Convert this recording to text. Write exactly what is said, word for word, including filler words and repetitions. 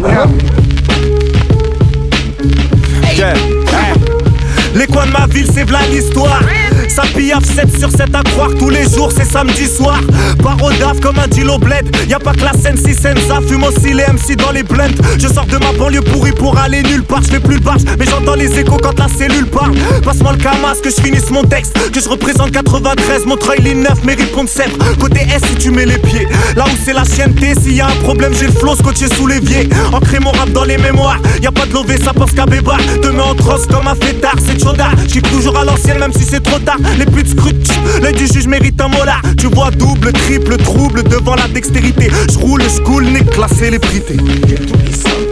Yeah. Hey. Les coins de ma ville, c'est v'là l'histoire. Ça piaffe sept sur sept à croire tous les jours, c'est samedi soir. Parodaf comme un deal au bled. Y'a pas que la scène si Senza fume aussi les M C dans les blends. Je sors de ma banlieue pourrie pour aller nulle part. Je fais plus le barge, mais j'entends les échos quand la cellule parle. Passe-moi le camas, que je finisse mon texte. Que je représente quatre-vingt-treize, Montreuil, ligne neuf, mairie Pont de Sèvres. Côté S si tu mets les pieds. Là où c'est la chienneté, s'il y a un problème, j'ai le flow scotché sous l'évier. Ancré mon rap dans les mémoires. Y'a pas de lové, ça pense qu'à bébar. Te mets en trosse comme un fêtard, c'est chaudard. J'y toujours à l'ancienne, même si c'est trop tard. Les putes scrutent, l'œil du juge mérite un molar. Tu vois double, triple, trouble devant la dextérité. J'roule, j'coule, n'est classé les prités.